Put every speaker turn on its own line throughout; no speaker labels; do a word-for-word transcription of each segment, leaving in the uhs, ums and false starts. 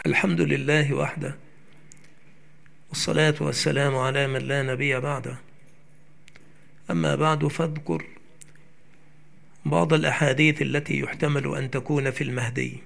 الحمد لله وحده، والصلاة والسلام على من لا نبي بعده. أما بعد، فاذكر بعض الأحاديث التي يحتمل أن تكون في المهدي.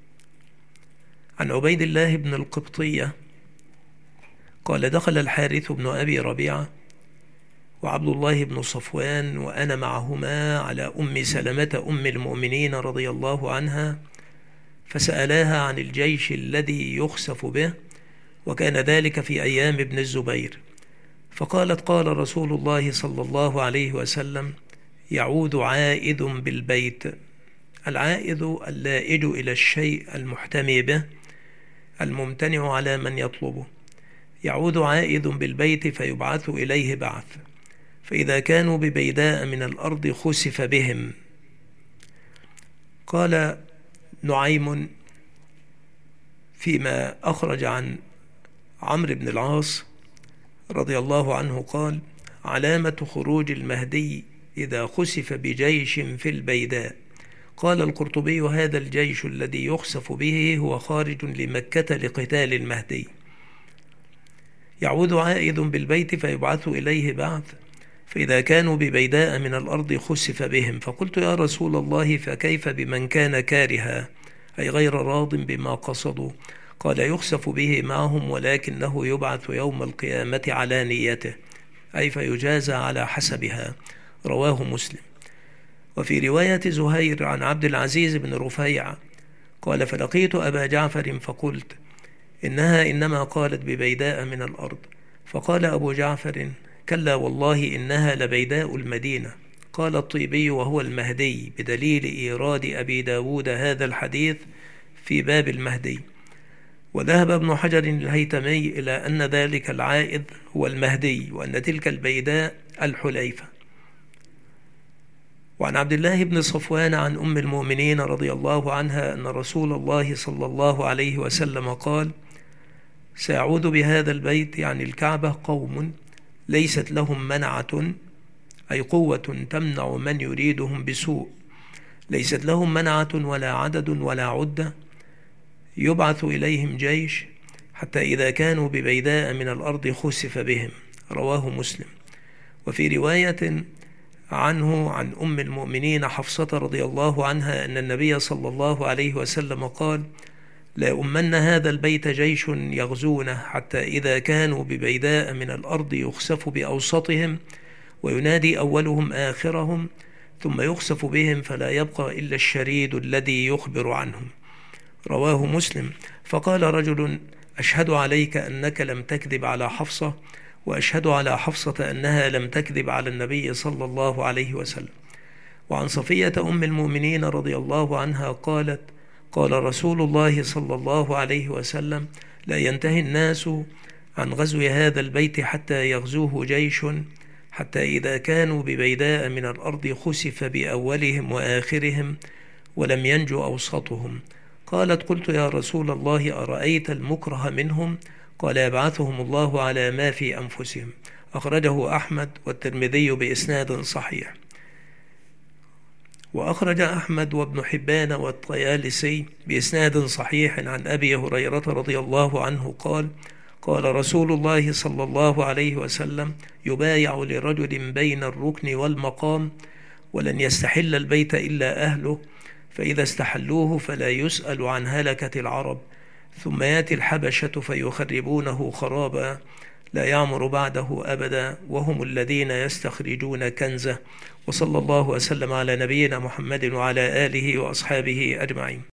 عن عبيد الله بن القبطية قال: دخل الحارث بن أبي ربيعة وعبد الله بن صفوان وأنا معهما على أم سلمة أم المؤمنين رضي الله عنها، فسألاها عن الجيش الذي يخسف به، وكان ذلك في أيام ابن الزبير. فقالت: قال رسول الله صلى الله عليه وسلم: يعود عائد بالبيت. العائد اللائج إلى الشيء المحتمي به، الممتنع على من يطلبه. يعود عائد بالبيت فيبعث إليه بعث، فإذا كانوا ببيداء من الأرض خسف بهم. قال نعيم فيما أخرج عن عمرو بن العاص رضي الله عنه قال: علامة خروج المهدي إذا خسف بجيش في البيداء. قال القرطبي: هذا الجيش الذي يخسف به هو خارج لمكة لقتال المهدي. يعود عائد بالبيت فيبعث إليه بعث، فإذا كانوا ببيداء من الأرض خسف بهم. فقلت: يا رسول الله، فكيف بمن كان كارها، أي غير راض بما قصدوا؟ قال: يخسف به معهم، ولكنه يبعث يوم القيامة على نيته، أي فيجازى على حسبها. رواه مسلم. وفي رواية زهير عن عبد العزيز بن رفيع قال: فلقيت أبا جعفر فقلت: إنها إنما قالت ببيداء من الأرض. فقال أبو جعفر: كلا والله إنها لبيداء المدينة. قال الطيبي: وهو المهدي، بدليل إيراد أبي داود هذا الحديث في باب المهدي. وذهب ابن حجر الهيتمي إلى أن ذلك العائد هو المهدي، وأن تلك البيداء الحليفة. وعن عبد الله بن صفوان عن أم المؤمنين رضي الله عنها أن رسول الله صلى الله عليه وسلم قال: سيعود بهذا البيت، يعني الكعبة، قوم ليست لهم منعة، أي قوة تمنع من يريدهم بسوء، ليست لهم منعة ولا عدد ولا عدة، يبعث إليهم جيش حتى إذا كانوا ببيداء من الأرض خسف بهم. رواه مسلم. وفي رواية عنه عن أم المؤمنين حفصة رضي الله عنها أن النبي صلى الله عليه وسلم قال: لا أمن هذا البيت جيش يغزونه حتى إذا كانوا ببيداء من الأرض يخسف بأوسطهم، وينادي أولهم آخرهم، ثم يخسف بهم فلا يبقى إلا الشريد الذي يخبر عنهم. رواه مسلم. فقال رجل: أشهد عليك أنك لم تكذب على حفصة، وأشهد على حفصة أنها لم تكذب على النبي صلى الله عليه وسلم. وعن صفية أم المؤمنين رضي الله عنها قالت: قال رسول الله صلى الله عليه وسلم: لا ينتهي الناس عن غزو هذا البيت حتى يغزوه جيش، حتى إذا كانوا ببيداء من الأرض خسف بأولهم وآخرهم، ولم ينجو أوسطهم. قالت: قلت: يا رسول الله، أرأيت المكره منهم؟ قال: يبعثهم الله على ما في أنفسهم. أخرجه أحمد والترمذي بإسناد صحيح. وأخرج أحمد وابن حبان والطيالسي بإسناد صحيح عن أبي هريرة رضي الله عنه قال: قال رسول الله صلى الله عليه وسلم: يبايع لرجل بين الركن والمقام، ولن يستحل البيت إلا أهله، فإذا استحلوه فلا يسأل عن هلكة العرب، ثم يأتي الحبشة فيخربونه خرابا، لا يعمر بعده أبدا، وهم الذين يستخرجون كنزه. وصلى الله وسلم على نبينا محمد وعلى آله وأصحابه أجمعين.